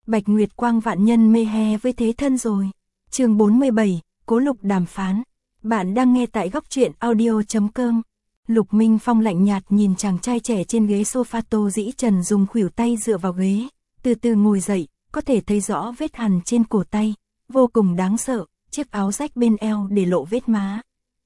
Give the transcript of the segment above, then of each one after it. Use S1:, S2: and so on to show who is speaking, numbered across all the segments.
S1: Bạch Nguyệt Quang vạn nhân mê he với thế thân rồi. Chương 47, Cố Lục đàm phán. Bạn đang nghe tại góc truyện audio.com. Lục Minh Phong lạnh nhạt nhìn chàng trai trẻ trên ghế sofa. Tô Dĩ Trần dùng khuỷu tay dựa vào ghế, từ từ ngồi dậy, có thể thấy rõ vết hằn trên cổ tay, vô cùng đáng sợ, chiếc áo rách bên eo để lộ vết má.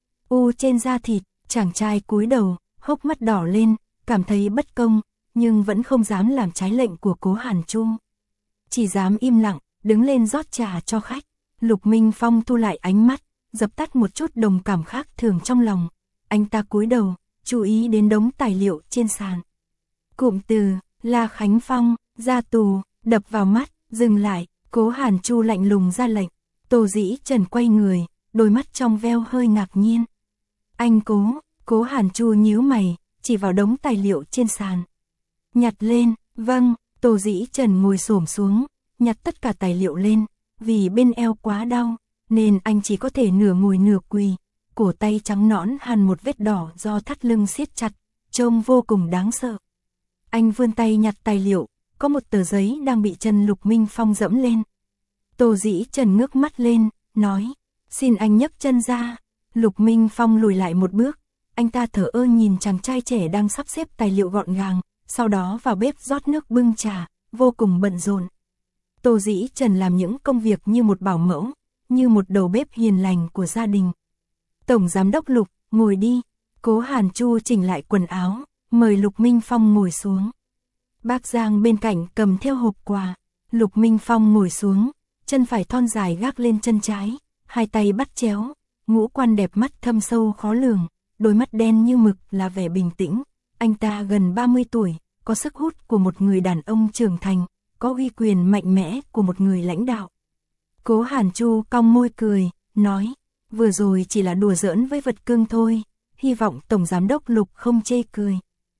S1: Trên da thịt, chàng trai cúi đầu, hốc mắt đỏ lên, cảm thấy bất công, nhưng vẫn không dám làm trái lệnh của Cố Hàn Chu. Chỉ dám im lặng, đứng lên rót trà cho khách. Lục Minh Phong thu lại ánh mắt, dập tắt một chút đồng cảm khác thường trong lòng. Anh ta cúi đầu, chú ý đến đống tài liệu trên sàn. Cụm từ La Khánh Phong, ra tù, đập vào mắt, dừng lại. Cố Hàn Chu lạnh lùng ra lệnh. Tô Dĩ Trần quay người, đôi mắt trong veo hơi ngạc nhiên. Anh Cố Hàn Chu nhíu mày, chỉ vào đống tài liệu trên sàn. Nhặt lên. Vâng. Tô Dĩ Trần ngồi xổm xuống, nhặt tất cả tài liệu lên. Vì bên eo quá đau, nên anh chỉ có thể nửa ngồi nửa quỳ. Cổ tay trắng nõn hằn một vết đỏ do thắt lưng siết chặt, trông vô cùng đáng sợ. Anh vươn tay nhặt tài liệu, có một tờ giấy đang bị chân Lục Minh Phong dẫm lên. Tô Dĩ Trần ngước mắt lên, nói, xin anh nhấc chân ra. Lục Minh Phong lùi lại một bước, anh ta thở ơ nhìn chàng trai trẻ đang sắp xếp tài liệu gọn gàng, sau đó vào bếp rót nước bưng trà, vô cùng bận rộn. Tô Dĩ Trần làm những công việc như một bảo mẫu, như một đầu bếp hiền lành của gia đình. Tổng giám đốc Lục, ngồi đi. Cố Hàn Chu chỉnh lại quần áo, mời Lục Minh Phong ngồi xuống. Bác Giang bên cạnh cầm theo hộp quà. Lục Minh Phong ngồi xuống, chân phải thon dài gác lên chân trái, hai tay bắt chéo, ngũ quan đẹp mắt thâm sâu khó lường, đôi mắt đen như mực là vẻ bình tĩnh. Anh ta gần 30 tuổi, có sức hút của một người đàn ông trưởng thành, có uy quyền mạnh mẽ của một người lãnh đạo. Cố Hàn Chu cong môi cười, nói, vừa rồi chỉ là đùa giỡn với vật cưng thôi, hy vọng Tổng Giám đốc Lục không chê cười.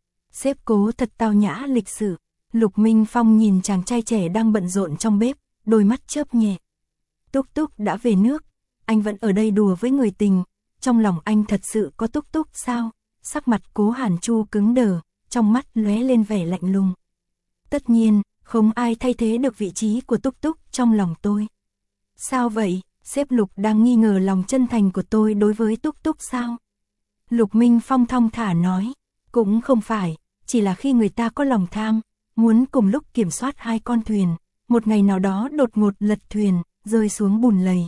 S1: Sếp Cố thật tao nhã lịch sự. Lục Minh Phong nhìn chàng trai trẻ đang bận rộn trong bếp, đôi mắt chớp nhẹ. Túc Túc đã về nước, anh vẫn ở đây đùa với người tình, trong lòng anh thật sự có Túc Túc sao? Sắc mặt Cố Hàn Chu cứng đờ, trong mắt lóe lên vẻ lạnh lùng. Tất nhiên, không ai thay thế được vị trí của Túc Túc trong lòng tôi. Sao vậy? Sếp Lục đang nghi ngờ lòng chân thành của tôi đối với Túc Túc sao? Lục Minh Phong thong thả nói, cũng không phải, chỉ là khi người ta có lòng tham, muốn cùng lúc kiểm soát hai con thuyền, một ngày nào đó đột ngột lật thuyền, rơi xuống bùn lầy,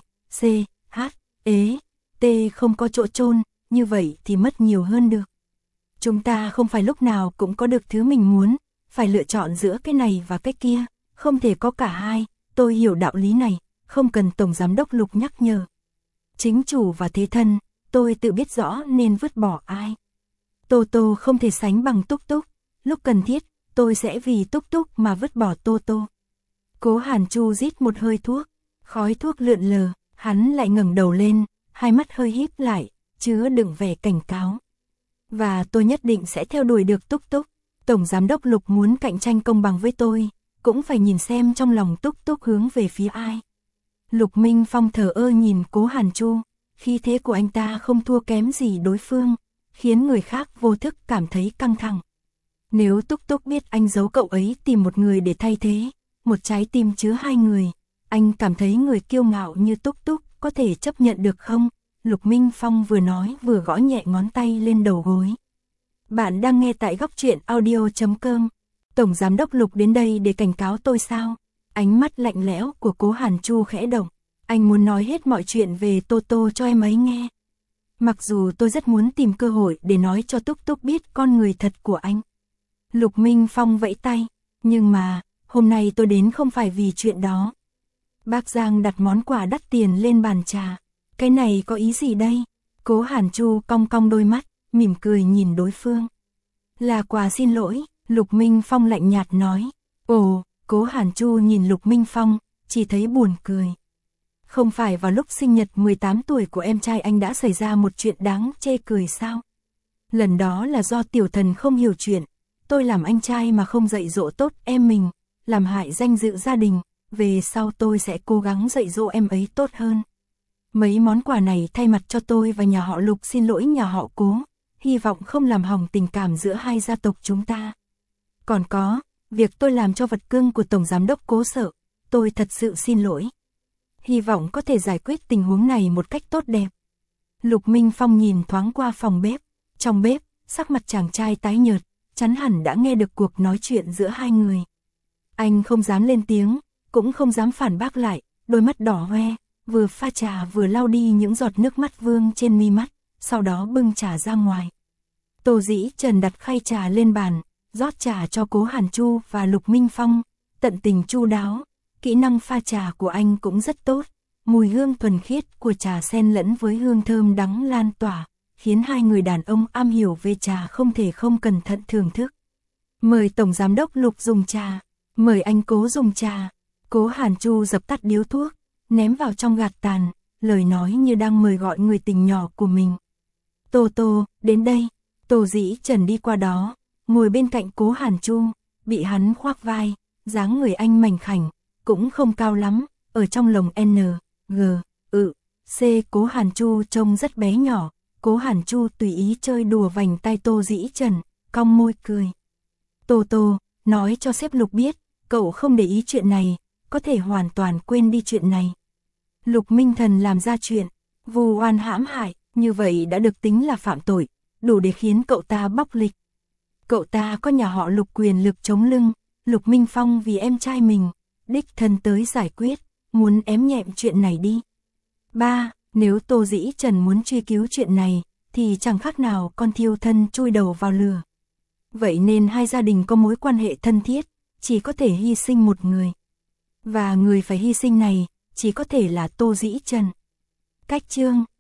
S1: T không có chỗ chôn, như vậy thì mất nhiều hơn được. Chúng ta không phải lúc nào cũng có được thứ mình muốn, phải lựa chọn giữa cái này và cái kia, không thể có cả hai. Tôi hiểu đạo lý này, không cần Tổng Giám đốc Lục nhắc nhở. Chính chủ và thế thân, tôi tự biết rõ nên vứt bỏ ai. Tô Tô không thể sánh bằng Túc Túc, lúc cần thiết, tôi sẽ vì Túc Túc mà vứt bỏ Tô Tô. Cố Hàn Chu rít một hơi thuốc, khói thuốc lượn lờ, hắn lại ngẩng đầu lên, hai mắt hơi híp lại, chứa đựng vẻ cảnh cáo. Và tôi nhất định sẽ theo đuổi được Túc Túc. Tổng Giám đốc Lục muốn cạnh tranh công bằng với tôi, cũng phải nhìn xem trong lòng Túc Túc hướng về phía ai. Lục Minh Phong thờ ơ nhìn Cố Hàn Chu, khí thế của anh ta không thua kém gì đối phương, khiến người khác vô thức cảm thấy căng thẳng. Nếu Túc Túc biết anh giấu cậu ấy tìm một người để thay thế, một trái tim chứa hai người, anh cảm thấy người kiêu ngạo như Túc Túc có thể chấp nhận được không? Lục Minh Phong vừa nói vừa gõ nhẹ ngón tay lên đầu gối. Bạn đang nghe tại góc truyện audio.com. Tổng Giám đốc Lục đến đây để cảnh cáo tôi sao? Ánh mắt lạnh lẽo của Cố Hàn Chu khẽ động. Anh muốn nói hết mọi chuyện về Tô Tô cho em ấy nghe. Mặc dù tôi rất muốn tìm cơ hội để nói cho Túc Túc biết con người thật của anh. Lục Minh Phong vẫy tay. Nhưng mà, hôm nay tôi đến không phải vì chuyện đó. Bác Giang đặt món quà đắt tiền lên bàn trà. Cái này có ý gì đây? Cố Hàn Chu cong cong đôi mắt, mỉm cười nhìn đối phương. Là quà xin lỗi, Lục Minh Phong lạnh nhạt nói. Ồ, Cố Hàn Chu nhìn Lục Minh Phong, chỉ thấy buồn cười. Không phải vào lúc sinh nhật 18 tuổi của em trai anh đã xảy ra một chuyện đáng chê cười sao? Lần đó là do tiểu thần không hiểu chuyện, tôi làm anh trai mà không dạy dỗ tốt em mình, làm hại danh dự gia đình, về sau tôi sẽ cố gắng dạy dỗ em ấy tốt hơn. Mấy món quà này thay mặt cho tôi và nhà họ Lục xin lỗi nhà họ Cố, hy vọng không làm hỏng tình cảm giữa hai gia tộc chúng ta. Còn có, việc tôi làm cho vật cưng của Tổng Giám đốc Cố sợ, tôi thật sự xin lỗi. Hy vọng có thể giải quyết tình huống này một cách tốt đẹp. Lục Minh Phong nhìn thoáng qua phòng bếp. Trong bếp, sắc mặt chàng trai tái nhợt, chắn hẳn đã nghe được cuộc nói chuyện giữa hai người. Anh không dám lên tiếng, cũng không dám phản bác lại, đôi mắt đỏ hoe, vừa pha trà vừa lau đi những giọt nước mắt vương trên mi mắt, sau đó bưng trà ra ngoài. Tô Dĩ Trần đặt khay trà lên bàn, rót trà cho Cố Hàn Chu và Lục Minh Phong, tận tình chu đáo, kỹ năng pha trà của anh cũng rất tốt, mùi hương thuần khiết của trà xen lẫn với hương thơm đắng lan tỏa, khiến hai người đàn ông am hiểu về trà không thể không cẩn thận thưởng thức. Mời Tổng Giám đốc Lục dùng trà, mời anh Cố dùng trà. Cố Hàn Chu dập tắt điếu thuốc, ném vào trong gạt tàn, lời nói như đang mời gọi người tình nhỏ của mình. Tô Tô, đến đây. Tô Dĩ Trần đi qua đó, ngồi bên cạnh Cố Hàn Chu, bị hắn khoác vai, dáng người anh mảnh khảnh, cũng không cao lắm, ở trong lồng N, G, C. Cố Hàn Chu trông rất bé nhỏ. Cố Hàn Chu tùy ý chơi đùa vành tay Tô Dĩ Trần, cong môi cười. Tô Tô, nói cho sếp Lục biết, cậu không để ý chuyện này, có thể hoàn toàn quên đi chuyện này. Lục Minh Thần làm ra chuyện, vu oan hãm hại, như vậy đã được tính là phạm tội, đủ để khiến cậu ta bóc lịch. Cậu ta có nhà họ Lục quyền lực chống lưng, Lục Minh Phong vì em trai mình, đích thân tới giải quyết, muốn ém nhẹm chuyện này đi. 3. Nếu Tô Dĩ Trần muốn truy cứu chuyện này, thì chẳng khác nào con thiêu thân chui đầu vào lửa. Vậy nên hai gia đình có mối quan hệ thân thiết, chỉ có thể hy sinh một người. Và người phải hy sinh này, chỉ có thể là Tô Dĩ Trần. Cách chương